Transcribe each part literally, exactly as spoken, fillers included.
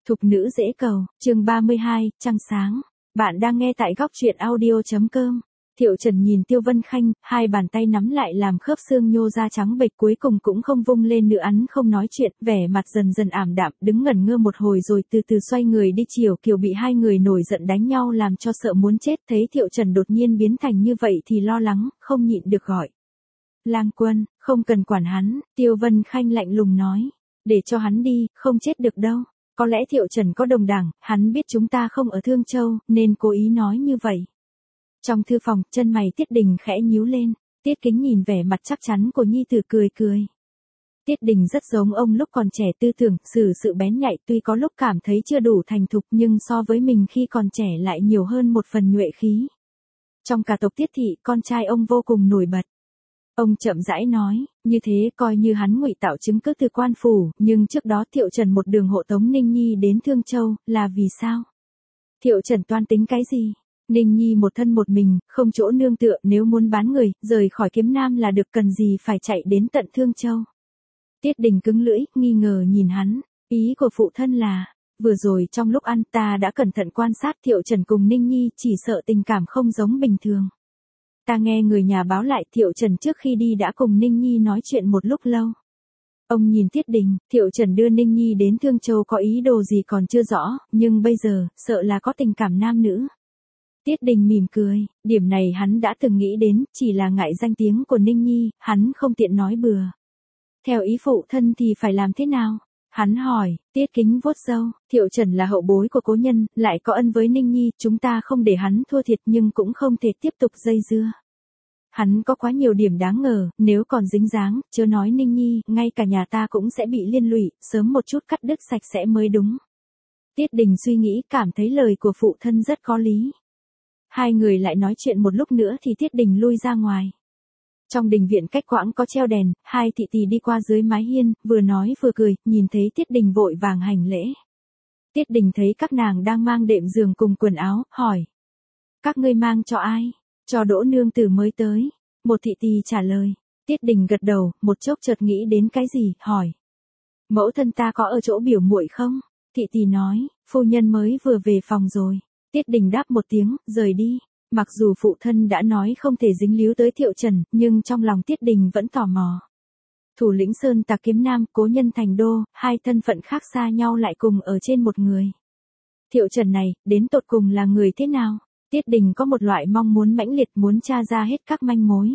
Thục nữ dễ cầu, chương ba mươi hai, trăng sáng. Bạn đang nghe tại góc truyện audio.com. Thiệu Trần nhìn Tiêu Vân Khanh, hai bàn tay nắm lại làm khớp xương nhô ra trắng bệch, cuối cùng cũng không vung lên nữa, hắn không nói chuyện, vẻ mặt dần dần ảm đạm, đứng ngẩn ngơ một hồi rồi từ từ xoay người đi. Chiều Kiều bị hai người nổi giận đánh nhau làm cho sợ muốn chết, thấy Thiệu Trần đột nhiên biến thành như vậy thì lo lắng, không nhịn được gọi. Lang Quân, không cần quản hắn. Tiêu Vân Khanh lạnh lùng nói. Để cho hắn đi, không chết được đâu. Có lẽ Thiệu Trần có đồng đảng, hắn biết chúng ta không ở Thương Châu, nên cố ý nói như vậy. Trong thư phòng, chân mày Tiết Đình khẽ nhíu lên. Tiết Kính nhìn vẻ mặt chắc chắn của nhi tử cười cười. Tiết Đình rất giống ông lúc còn trẻ, tư tưởng, xử sự bén nhạy, tuy có lúc cảm thấy chưa đủ thành thục nhưng so với mình khi còn trẻ lại nhiều hơn một phần nhuệ khí. Trong cả tộc Tiết thị, con trai ông vô cùng nổi bật. Ông chậm rãi nói, như thế coi như hắn ngụy tạo chứng cứ từ quan phủ, nhưng trước đó Thiệu Trần một đường hộ tống Ninh Nhi đến Thương Châu, là vì sao? Thiệu Trần toan tính cái gì? Ninh Nhi một thân một mình, không chỗ nương tựa, nếu muốn bán người, rời khỏi Kiếm Nam là được, cần gì phải chạy đến tận Thương Châu? Tiết Đình cứng lưỡi, nghi ngờ nhìn hắn, ý của phụ thân là, vừa rồi trong lúc ăn ta đã cẩn thận quan sát Thiệu Trần cùng Ninh Nhi, chỉ sợ tình cảm không giống bình thường. Ta nghe người nhà báo lại Thiệu Trần trước khi đi đã cùng Ninh Nhi nói chuyện một lúc lâu. Ông nhìn Tiết Đình, Thiệu Trần đưa Ninh Nhi đến Thương Châu có ý đồ gì còn chưa rõ, nhưng bây giờ, sợ là có tình cảm nam nữ. Tiết Đình mỉm cười, điểm này hắn đã từng nghĩ đến, chỉ là ngại danh tiếng của Ninh Nhi, hắn không tiện nói bừa. Theo ý phụ thân thì phải làm thế nào? Hắn hỏi. Tiết Kính vuốt râu, Thiệu Trần là hậu bối của cố nhân, lại có ân với Ninh Nhi, chúng ta không để hắn thua thiệt nhưng cũng không thể tiếp tục dây dưa. Hắn có quá nhiều điểm đáng ngờ, nếu còn dính dáng, chớ nói Ninh Nhi, ngay cả nhà ta cũng sẽ bị liên lụy, sớm một chút cắt đứt sạch sẽ mới đúng. Tiết Đình suy nghĩ, cảm thấy lời của phụ thân rất có lý. Hai người lại nói chuyện một lúc nữa thì Tiết Đình lui ra ngoài. Trong đình viện cách quãng có treo đèn, hai thị tỳ đi qua dưới mái hiên, vừa nói vừa cười, nhìn thấy Tiết Đình vội vàng hành lễ. Tiết Đình thấy các nàng đang mang đệm giường cùng quần áo, hỏi. Các ngươi mang cho ai? Cho Đỗ nương tử mới tới. Một thị tỳ trả lời. Tiết Đình gật đầu, một chốc chợt nghĩ đến cái gì, hỏi. Mẫu thân ta có ở chỗ biểu muội không? Thị tỳ nói, phu nhân mới vừa về phòng rồi. Tiết Đình đáp một tiếng, rời đi. Mặc dù phụ thân đã nói không thể dính líu tới Thiệu Trần, nhưng trong lòng Tiết Đình vẫn tò mò. Thủ lĩnh Sơn Tặc Kiếm Nam, cố nhân Thành Đô, hai thân phận khác xa nhau lại cùng ở trên một người. Thiệu Trần này, đến tột cùng là người thế nào? Tiết Đình có một loại mong muốn mãnh liệt, muốn tra ra hết các manh mối.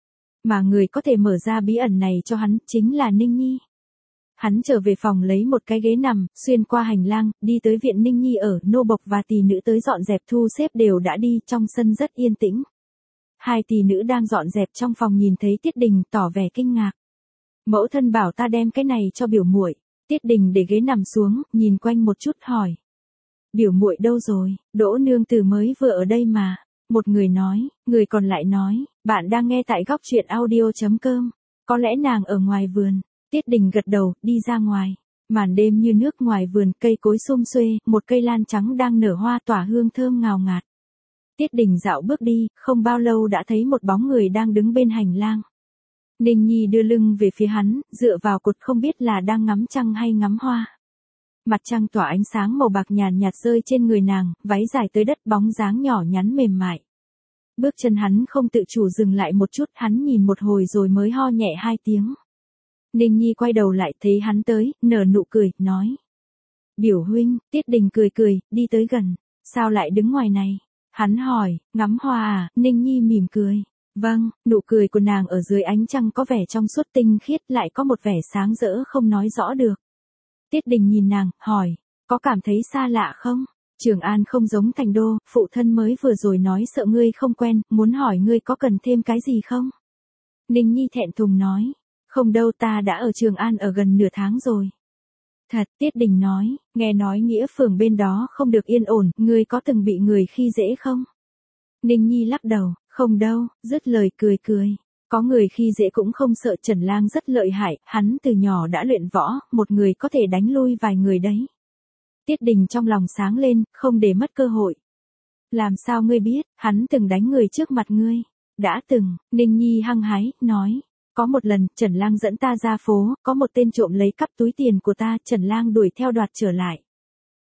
Mà người có thể mở ra bí ẩn này cho hắn, chính là Ninh Nhi. Hắn trở về phòng lấy một cái ghế nằm, xuyên qua hành lang, đi tới viện Ninh Nhi ở, nô bộc và tỳ nữ tới dọn dẹp thu xếp đều đã đi, trong sân rất yên tĩnh. Hai tỳ nữ đang dọn dẹp trong phòng nhìn thấy Tiết Đình, tỏ vẻ kinh ngạc. Mẫu thân bảo ta đem cái này cho biểu muội. Tiết Đình để ghế nằm xuống, nhìn quanh một chút hỏi. Biểu muội đâu rồi? Đỗ nương tử mới vừa ở đây mà. Một người nói, người còn lại nói, bạn đang nghe tại góc truyện audio.com. Có lẽ nàng ở ngoài vườn. Tiết Đình gật đầu, đi ra ngoài. Màn đêm như nước, ngoài vườn, cây cối sum xuê, một cây lan trắng đang nở hoa tỏa hương thơm ngào ngạt. Tiết Đình dạo bước đi, không bao lâu đã thấy một bóng người đang đứng bên hành lang. Ninh Nhi đưa lưng về phía hắn, dựa vào cột, không biết là đang ngắm trăng hay ngắm hoa. Mặt trăng tỏa ánh sáng màu bạc nhàn nhạt rơi trên người nàng, váy dài tới đất, bóng dáng nhỏ nhắn mềm mại. Bước chân hắn không tự chủ dừng lại một chút, hắn nhìn một hồi rồi mới ho nhẹ hai tiếng. Ninh Nhi quay đầu lại, thấy hắn tới, nở nụ cười, nói. Biểu huynh. Tiết Đình cười cười, đi tới gần. Sao lại đứng ngoài này? Hắn hỏi, ngắm hoa à? Ninh Nhi mỉm cười. Vâng, nụ cười của nàng ở dưới ánh trăng có vẻ trong suốt tinh khiết, lại có một vẻ sáng rỡ không nói rõ được. Tiết Đình nhìn nàng, hỏi, có cảm thấy xa lạ không? Trường An không giống Thành Đô, phụ thân mới vừa rồi nói sợ ngươi không quen, muốn hỏi ngươi có cần thêm cái gì không? Ninh Nhi thẹn thùng nói. Không đâu, ta đã ở Trường An ở gần nửa tháng rồi. Thật, Tiết Đình nói, nghe nói Nghĩa Phường bên đó không được yên ổn, ngươi có từng bị người khi dễ không? Ninh Nhi lắc đầu, không đâu, dứt lời cười cười. Có người khi dễ cũng không sợ, Trần Lang rất lợi hại, hắn từ nhỏ đã luyện võ, một người có thể đánh lui vài người đấy. Tiết Đình trong lòng sáng lên, không để mất cơ hội. Làm sao ngươi biết, hắn từng đánh người trước mặt ngươi? Đã từng. Ninh Nhi hăng hái, nói. Có một lần, Trần Lang dẫn ta ra phố, có một tên trộm lấy cắp túi tiền của ta, Trần Lang đuổi theo đoạt trở lại.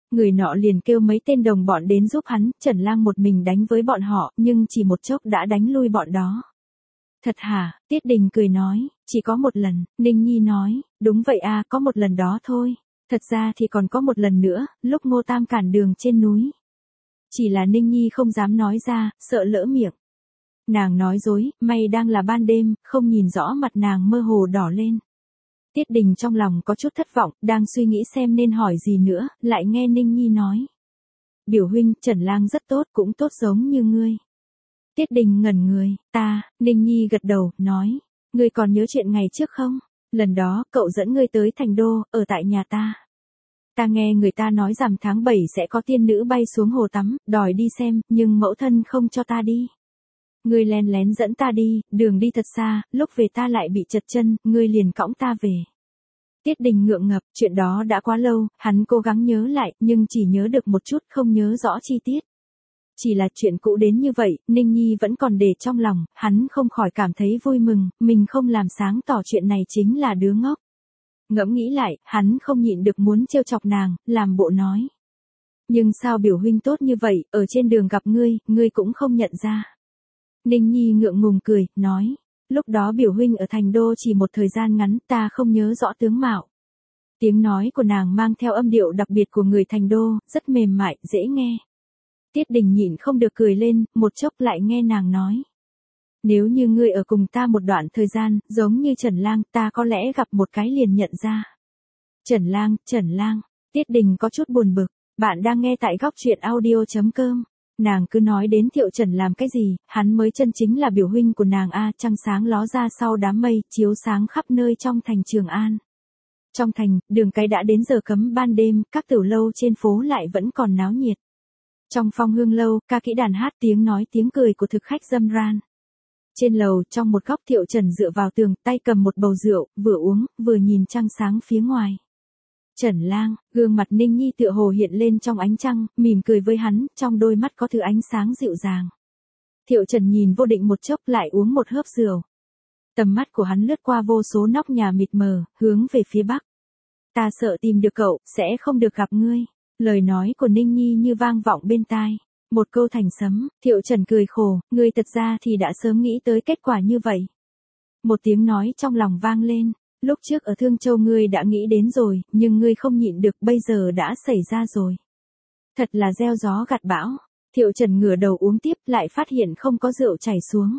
Người nọ liền kêu mấy tên đồng bọn đến giúp hắn, Trần Lang một mình đánh với bọn họ, nhưng chỉ một chốc đã đánh lui bọn đó. Thật hả? Tiết Đình cười nói, chỉ có một lần. Ninh Nhi nói, đúng vậy à, có một lần đó thôi. Thật ra thì còn có một lần nữa, lúc Ngô Tam cản đường trên núi. Chỉ là Ninh Nhi không dám nói ra, sợ lỡ miệng. Nàng nói dối, may đang là ban đêm, không nhìn rõ mặt nàng mơ hồ đỏ lên. Tiết Đình trong lòng có chút thất vọng, đang suy nghĩ xem nên hỏi gì nữa, lại nghe Ninh Nhi nói. Biểu huynh, Trần Lang rất tốt, cũng tốt giống như ngươi. Tiết Đình ngẩn người, ta, Ninh Nhi gật đầu, nói. Ngươi còn nhớ chuyện ngày trước không? Lần đó, cậu dẫn ngươi tới thành đô, ở tại nhà ta. Ta nghe người ta nói rằng tháng bảy sẽ có tiên nữ bay xuống hồ tắm, đòi đi xem, nhưng mẫu thân không cho ta đi. Ngươi lén lén dẫn ta đi, đường đi thật xa, lúc về ta lại bị trật chân, ngươi liền cõng ta về. Tiết Đình ngượng ngập, chuyện đó đã quá lâu, hắn cố gắng nhớ lại, nhưng chỉ nhớ được một chút, không nhớ rõ chi tiết. Chỉ là chuyện cũ đến như vậy, Ninh Nhi vẫn còn để trong lòng, hắn không khỏi cảm thấy vui mừng, mình không làm sáng tỏ chuyện này chính là đứa ngốc. Ngẫm nghĩ lại, hắn không nhịn được muốn trêu chọc nàng, làm bộ nói. Nhưng sao biểu huynh tốt như vậy, ở trên đường gặp ngươi, ngươi cũng không nhận ra. Ninh Nhi ngượng ngùng cười, nói. Lúc đó biểu huynh ở thành đô chỉ một thời gian ngắn, ta không nhớ rõ tướng mạo. Tiếng nói của nàng mang theo âm điệu đặc biệt của người thành đô, rất mềm mại, dễ nghe. Tiết Đình nhịn không được cười lên, một chốc lại nghe nàng nói. Nếu như ngươi ở cùng ta một đoạn thời gian, giống như Trần Lang, ta có lẽ gặp một cái liền nhận ra. Trần Lang, Trần Lang, Tiết Đình có chút buồn bực, bạn đang nghe tại góc truyện audio chấm com. Nàng cứ nói đến Thiệu Trần làm cái gì, hắn mới chân chính là biểu huynh của nàng a. Trăng sáng ló ra sau đám mây, chiếu sáng khắp nơi trong thành Trường An. Trong thành, đường cái đã đến giờ cấm ban đêm, các tiểu lâu trên phố lại vẫn còn náo nhiệt. Trong Phong Hương lâu, ca kỹ đàn hát tiếng nói tiếng cười của thực khách râm ran. Trên lầu, trong một góc Thiệu Trần dựa vào tường, tay cầm một bầu rượu, vừa uống, vừa nhìn trăng sáng phía ngoài. Trần Lang, gương mặt Ninh Nhi tựa hồ hiện lên trong ánh trăng, mỉm cười với hắn, trong đôi mắt có thứ ánh sáng dịu dàng. Thiệu Trần nhìn vô định một chốc lại uống một hớp rượu. Tầm mắt của hắn lướt qua vô số nóc nhà mịt mờ, hướng về phía bắc. Ta sợ tìm được cậu, sẽ không được gặp ngươi. Lời nói của Ninh Nhi như vang vọng bên tai. Một câu thành sấm, Thiệu Trần cười khổ, ngươi thật ra thì đã sớm nghĩ tới kết quả như vậy. Một tiếng nói trong lòng vang lên, lúc trước ở Thương Châu ngươi đã nghĩ đến rồi, nhưng ngươi không nhịn được, bây giờ đã xảy ra rồi. Thật là gieo gió gặt bão. Thiệu Trần ngửa đầu uống tiếp, lại phát hiện không có rượu chảy xuống.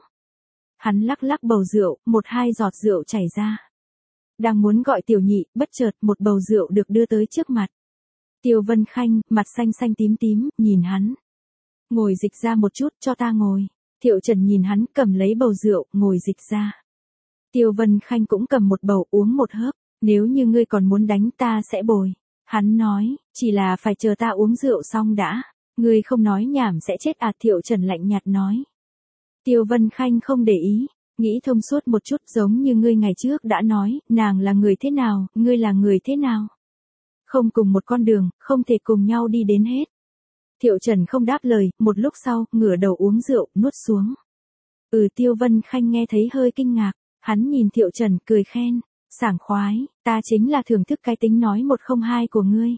Hắn lắc lắc bầu rượu, một hai giọt rượu chảy ra. Đang muốn gọi Tiểu Nhị, bất chợt một bầu rượu được đưa tới trước mặt. Tiêu Vân Khanh, mặt xanh xanh tím tím, nhìn hắn. Ngồi dịch ra một chút, cho ta ngồi. Thiệu Trần nhìn hắn, cầm lấy bầu rượu, ngồi dịch ra. Tiêu Vân Khanh cũng cầm một bầu, uống một hớp. Nếu như ngươi còn muốn đánh ta sẽ bồi. Hắn nói, chỉ là phải chờ ta uống rượu xong đã. Ngươi không nói nhảm sẽ chết à? Thiệu Trần lạnh nhạt nói. Tiêu Vân Khanh không để ý, nghĩ thông suốt một chút, giống như ngươi ngày trước đã nói, nàng là người thế nào, ngươi là người thế nào. Không cùng một con đường, không thể cùng nhau đi đến hết. Thiệu Trần không đáp lời, một lúc sau, ngửa đầu uống rượu, nuốt xuống. Ừ, Tiêu Vân Khanh nghe thấy hơi kinh ngạc, hắn nhìn Thiệu Trần, cười khen, sảng khoái, ta chính là thưởng thức cái tính nói một không hai của ngươi.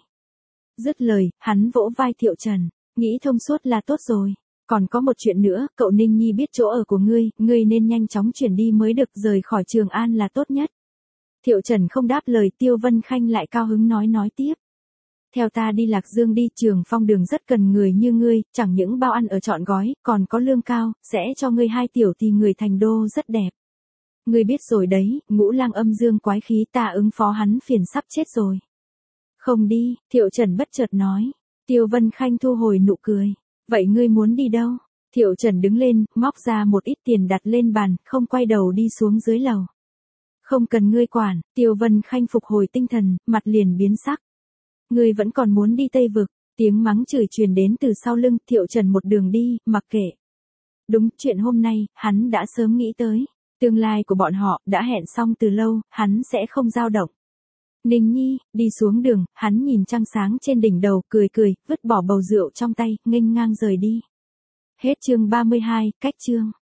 Dứt lời, hắn vỗ vai Thiệu Trần, nghĩ thông suốt là tốt rồi. Còn có một chuyện nữa, cậu Ninh Nhi biết chỗ ở của ngươi, ngươi nên nhanh chóng chuyển đi mới được, rời khỏi Trường An là tốt nhất. Thiệu Trần không đáp lời, Tiêu Vân Khanh lại cao hứng nói nói tiếp. Theo ta đi Lạc Dương đi, Trường Phong đường rất cần người như ngươi, chẳng những bao ăn ở trọn gói, còn có lương cao, sẽ cho ngươi hai tiểu thì người thành đô rất đẹp. Ngươi biết rồi đấy, Ngũ Lang âm dương quái khí, ta ứng phó hắn phiền sắp chết rồi. Không đi, Thiệu Trần bất chợt nói. Tiêu Vân Khanh thu hồi nụ cười. Vậy ngươi muốn đi đâu? Thiệu Trần đứng lên, móc ra một ít tiền đặt lên bàn, không quay đầu đi xuống dưới lầu. Không cần ngươi quản. Tiêu Vân Khanh phục hồi tinh thần, mặt liền biến sắc. Ngươi vẫn còn muốn đi Tây Vực. Tiếng mắng chửi truyền đến từ sau lưng. Thiệu Trần một đường đi, mặc kệ. Đúng, chuyện hôm nay, hắn đã sớm nghĩ tới. Tương lai của bọn họ, đã hẹn xong từ lâu, hắn sẽ không dao động. Ninh Nhi, đi xuống đường, hắn nhìn trăng sáng trên đỉnh đầu, cười cười, vứt bỏ bầu rượu trong tay, nghênh ngang rời đi. Hết chương ba mươi hai, cách chương.